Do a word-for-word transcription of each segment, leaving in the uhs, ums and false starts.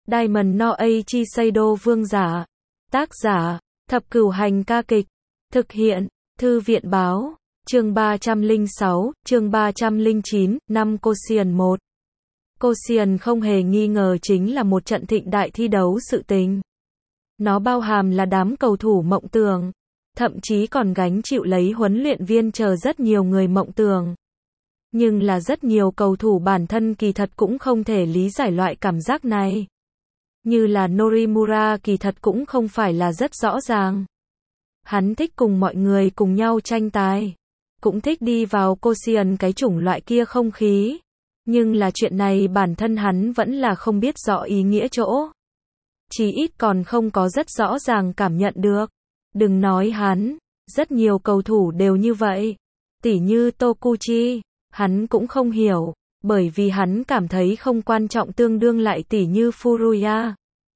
Diamond no Eiichi Seido Vương giả. Tác giả, Thập Cửu Hành ca kịch. Thực hiện, Thư viện báo. Chương ba trăm lẻ sáu, chương ba trăm lẻ chín, năm Koshien một. Koshien không hề nghi ngờ chính là một trận thịnh đại thi đấu sự tình. Nó bao hàm là đám cầu thủ mộng tưởng, thậm chí còn gánh chịu lấy huấn luyện viên chờ rất nhiều người mộng tưởng. Nhưng là rất nhiều cầu thủ bản thân kỳ thật cũng không thể lý giải loại cảm giác này. Như là Norimura kỳ thật cũng không phải là rất rõ ràng. Hắn thích cùng mọi người cùng nhau tranh tài. Cũng thích đi vào Koshien cái chủng loại kia không khí. Nhưng là chuyện này bản thân hắn vẫn là không biết rõ ý nghĩa chỗ. Chỉ ít còn không có rất rõ ràng cảm nhận được. Đừng nói hắn, rất nhiều cầu thủ đều như vậy. Tỉ như Tokuchi, hắn cũng không hiểu, bởi vì hắn cảm thấy không quan trọng tương đương lại tỉ như Furuya.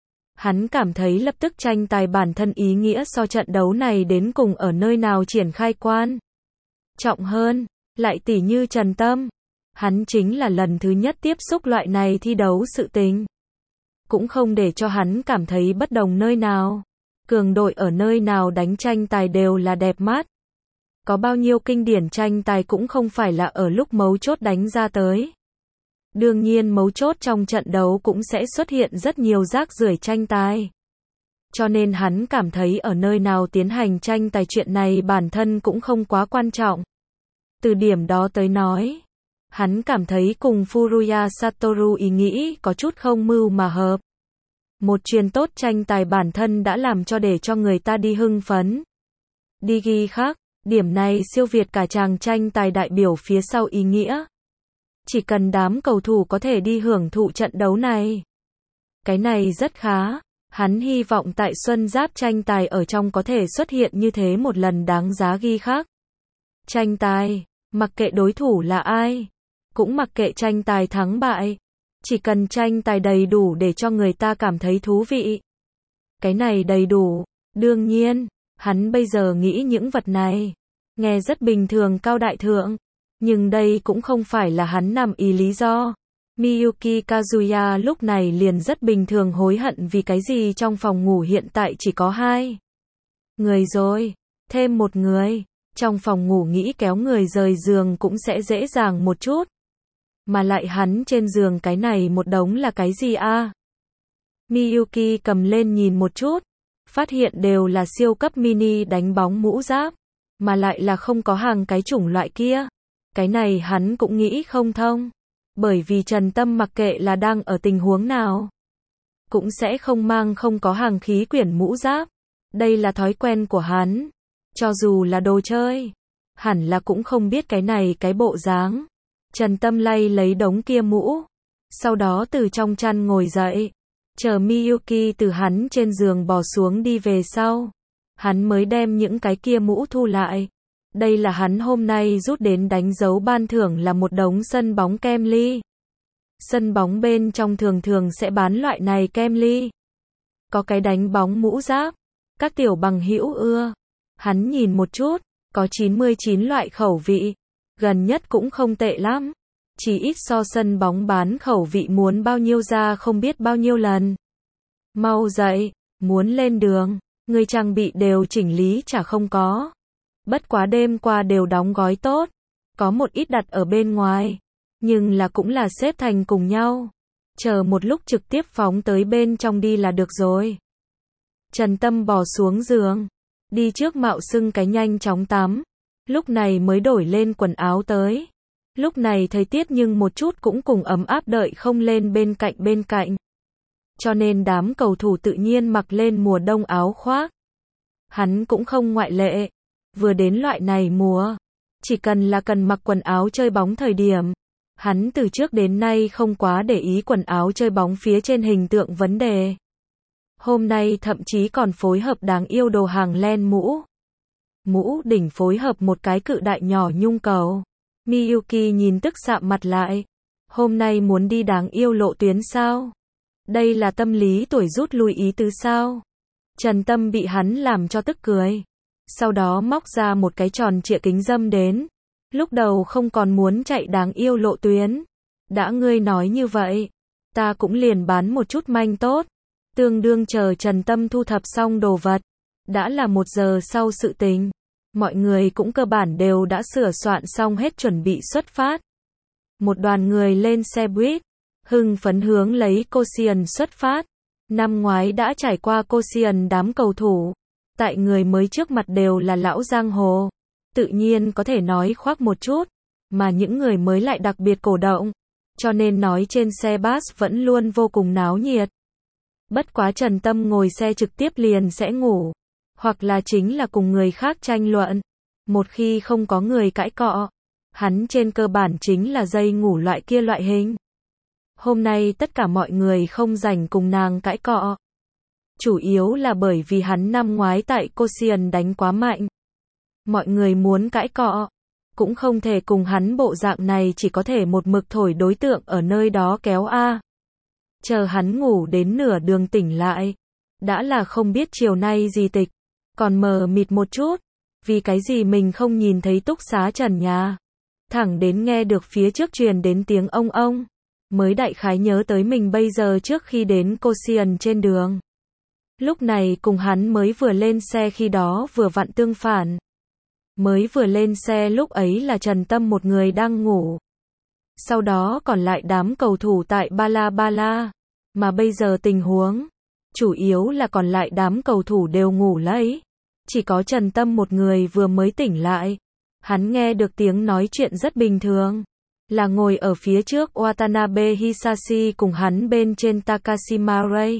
Hắn cảm thấy lập tức tranh tài bản thân ý nghĩa so trận đấu này đến cùng ở nơi nào triển khai quan trọng hơn, lại tỉ như Trần Tâm. Hắn chính là lần thứ nhất tiếp xúc loại này thi đấu sự tình. Cũng không để cho hắn cảm thấy bất đồng nơi nào. Cường đội ở nơi nào đánh tranh tài đều là đẹp mắt. Có bao nhiêu kinh điển tranh tài cũng không phải là ở lúc mấu chốt đánh ra tới. Đương nhiên mấu chốt trong trận đấu cũng sẽ xuất hiện rất nhiều rác rưởi tranh tài. Cho nên hắn cảm thấy ở nơi nào tiến hành tranh tài chuyện này bản thân cũng không quá quan trọng. Từ điểm đó tới nói, hắn cảm thấy cùng Furuya Satoru ý nghĩ có chút không mưu mà hợp. Một truyền tốt tranh tài bản thân đã làm cho để cho người ta đi hưng phấn. Đi ghi khác, điểm này siêu việt cả chàng tranh tài đại biểu phía sau ý nghĩa. Chỉ cần đám cầu thủ có thể đi hưởng thụ trận đấu này. Cái này rất khá. Hắn hy vọng tại Xuân Giáp tranh tài ở trong có thể xuất hiện như thế một lần đáng giá ghi khác. Tranh tài, mặc kệ đối thủ là ai, cũng mặc kệ tranh tài thắng bại, chỉ cần tranh tài đầy đủ để cho người ta cảm thấy thú vị. Cái này đầy đủ, đương nhiên, hắn bây giờ nghĩ những vật này, nghe rất bình thường cao đại thượng, nhưng đây cũng không phải là hắn nằm ý lý do. Miyuki Kazuya lúc này liền rất bình thường hối hận vì cái gì trong phòng ngủ hiện tại chỉ có hai người rồi, thêm một người, trong phòng ngủ nghĩ kéo người rời giường cũng sẽ dễ dàng một chút. Mà lại hắn trên giường cái này một đống là cái gì a? À? Miyuki cầm lên nhìn một chút, phát hiện đều là siêu cấp mini đánh bóng mũ giáp, mà lại là không có hàng cái chủng loại kia. Cái này hắn cũng nghĩ không thông. Bởi vì Trần Tâm mặc kệ là đang ở tình huống nào, cũng sẽ không mang không có hàng khí quyển mũ giáp. Đây là thói quen của hắn. Cho dù là đồ chơi, hẳn là cũng không biết cái này cái bộ dáng. Trần Tâm lay lấy đống kia mũ, sau đó từ trong chăn ngồi dậy, chờ Miyuki từ hắn trên giường bò xuống đi về sau. Hắn mới đem những cái kia mũ thu lại. Đây là hắn hôm nay rút đến đánh dấu ban thưởng là một đống sân bóng kem ly. Sân bóng bên trong thường thường sẽ bán loại này kem ly. Có cái đánh bóng mũ giáp. Các tiểu bằng hữu ưa. Hắn nhìn một chút, có chín mươi chín loại khẩu vị. Gần nhất cũng không tệ lắm. Chỉ ít so sân bóng bán khẩu vị muốn bao nhiêu ra không biết bao nhiêu lần. Mau dậy, muốn lên đường. Người trang bị đều chỉnh lý chả không có. Bất quá đêm qua đều đóng gói tốt, có một ít đặt ở bên ngoài, nhưng là cũng là xếp thành cùng nhau. Chờ một lúc trực tiếp phóng tới bên trong đi là được rồi. Trần Tâm bò xuống giường, đi trước mạo xưng cái nhanh chóng tắm, lúc này mới đổi lên quần áo tới. Lúc này thời tiết nhưng một chút cũng cùng ấm áp đợi không lên bên cạnh bên cạnh. Cho nên đám cầu thủ tự nhiên mặc lên mùa đông áo khoác. Hắn cũng không ngoại lệ. Vừa đến loại này mùa, chỉ cần là cần mặc quần áo chơi bóng thời điểm, hắn từ trước đến nay không quá để ý quần áo chơi bóng phía trên hình tượng vấn đề. Hôm nay thậm chí còn phối hợp đáng yêu đồ hàng len mũ. Mũ đỉnh phối hợp một cái cự đại nhỏ nhung cầu. Miyuki nhìn tức sạm mặt lại. Hôm nay muốn đi đáng yêu lộ tuyến sao? Đây là tâm lý tuổi rút lui ý tứ sao? Trần Tâm bị hắn làm cho tức cười. Sau đó móc ra một cái tròn trịa kính dâm đến. Lúc đầu không còn muốn chạy đáng yêu lộ tuyến. Đã ngươi nói như vậy, ta cũng liền bán một chút manh tốt. Tương đương chờ Trần Tâm thu thập xong đồ vật. Đã là một giờ sau sự tình. Mọi người cũng cơ bản đều đã sửa soạn xong hết chuẩn bị xuất phát. Một đoàn người lên xe buýt, hưng phấn hướng lấy Korean xuất phát. Năm ngoái đã trải qua Korean đám cầu thủ. Tại người mới trước mặt đều là lão giang hồ. Tự nhiên có thể nói khoác một chút. Mà những người mới lại đặc biệt cổ động. Cho nên nói trên xe bus vẫn luôn vô cùng náo nhiệt. Bất quá Trần Tâm ngồi xe trực tiếp liền sẽ ngủ. Hoặc là chính là cùng người khác tranh luận. Một khi không có người cãi cọ, hắn trên cơ bản chính là dây ngủ loại kia loại hình. Hôm nay tất cả mọi người không rảnh cùng nàng cãi cọ. Chủ yếu là bởi vì hắn năm ngoái tại Korean đánh quá mạnh. Mọi người muốn cãi cọ, cũng không thể cùng hắn bộ dạng này, chỉ có thể một mực thổi đối tượng ở nơi đó kéo a. Chờ hắn ngủ đến nửa đường tỉnh lại, đã là không biết chiều nay gì tịch, còn mờ mịt một chút, vì cái gì mình không nhìn thấy túc xá trần nhà. Thẳng đến nghe được phía trước truyền đến tiếng ông ông, mới đại khái nhớ tới mình bây giờ trước khi đến Korean trên đường. Lúc này cùng hắn mới vừa lên xe khi đó vừa vặn tương phản. Mới vừa lên xe lúc ấy là Trần Tâm một người đang ngủ. Sau đó còn lại đám cầu thủ tại Bala Bala. Mà bây giờ tình huống, chủ yếu là còn lại đám cầu thủ đều ngủ lấy. Chỉ có Trần Tâm một người vừa mới tỉnh lại. Hắn nghe được tiếng nói chuyện rất bình thường. Là ngồi ở phía trước Watanabe Hisashi cùng hắn bên trên Takashima Ray.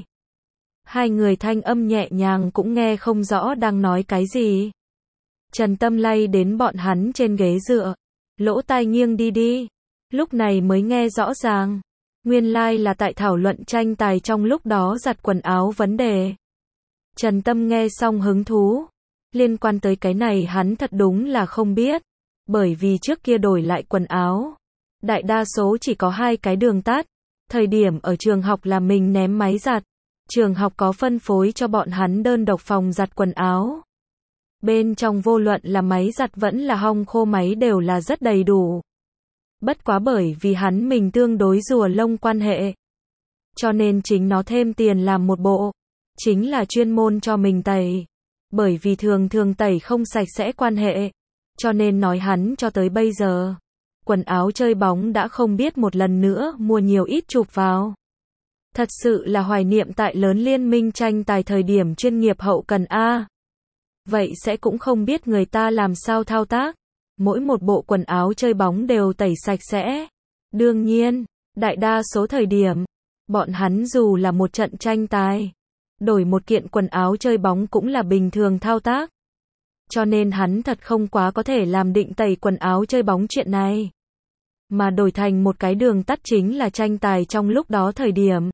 Hai người thanh âm nhẹ nhàng cũng nghe không rõ đang nói cái gì. Trần Tâm lay đến bọn hắn trên ghế dựa. Lỗ tai nghiêng đi đi. Lúc này mới nghe rõ ràng. Nguyên lai like là tại thảo luận tranh tài trong lúc đó giặt quần áo vấn đề. Trần Tâm nghe xong hứng thú. Liên quan tới cái này hắn thật đúng là không biết. Bởi vì trước kia đổi lại quần áo, đại đa số chỉ có hai cái đường tắt. Thời điểm ở trường học là mình ném máy giặt. Trường học có phân phối cho bọn hắn đơn độc phòng giặt quần áo. Bên trong vô luận là máy giặt vẫn là hong khô máy đều là rất đầy đủ. Bất quá bởi vì hắn mình tương đối rùa lông quan hệ. Cho nên chính nó thêm tiền làm một bộ. Chính là chuyên môn cho mình tẩy. Bởi vì thường thường tẩy không sạch sẽ quan hệ. Cho nên nói hắn cho tới bây giờ. Quần áo chơi bóng đã không biết một lần nữa mua nhiều ít chụp vào. Thật sự là hoài niệm tại lớn liên minh tranh tài thời điểm chuyên nghiệp hậu cần A. Vậy sẽ cũng không biết người ta làm sao thao tác. Mỗi một bộ quần áo chơi bóng đều tẩy sạch sẽ. Đương nhiên, đại đa số thời điểm, bọn hắn dù là một trận tranh tài, đổi một kiện quần áo chơi bóng cũng là bình thường thao tác. Cho nên hắn thật không quá có thể làm định tẩy quần áo chơi bóng chuyện này. Mà đổi thành một cái đường tắt chính là tranh tài trong lúc đó thời điểm.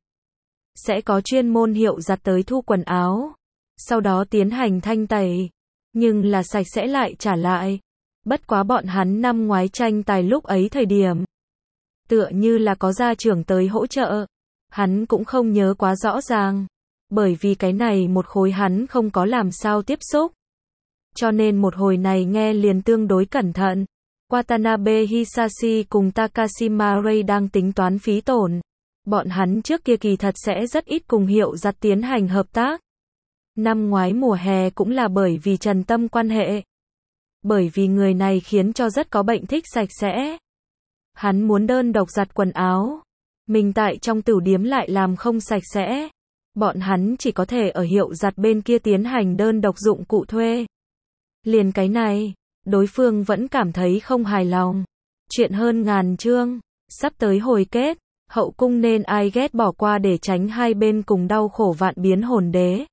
Sẽ có chuyên môn hiệu giặt tới thu quần áo. Sau đó tiến hành thanh tẩy. Nhưng là sạch sẽ lại trả lại. Bất quá bọn hắn năm ngoái tranh tài lúc ấy thời điểm. Tựa như là có gia trưởng tới hỗ trợ. Hắn cũng không nhớ quá rõ ràng. Bởi vì cái này một khối hắn không có làm sao tiếp xúc. Cho nên một hồi này nghe liền tương đối cẩn thận. Watanabe Hisashi cùng Takashima Ray đang tính toán phí tổn. Bọn hắn trước kia kỳ thật sẽ rất ít cùng hiệu giặt tiến hành hợp tác. Năm ngoái mùa hè cũng là bởi vì Trần Tâm quan hệ. Bởi vì người này khiến cho rất có bệnh thích sạch sẽ. Hắn muốn đơn độc giặt quần áo. Mình tại trong tửu điếm lại làm không sạch sẽ. Bọn hắn chỉ có thể ở hiệu giặt bên kia tiến hành đơn độc dụng cụ thuê. Liền cái này, đối phương vẫn cảm thấy không hài lòng. Chuyện hơn ngàn chương, sắp tới hồi kết, hậu cung nên ai ghét bỏ qua để tránh hai bên cùng đau khổ vạn biến hồn đế.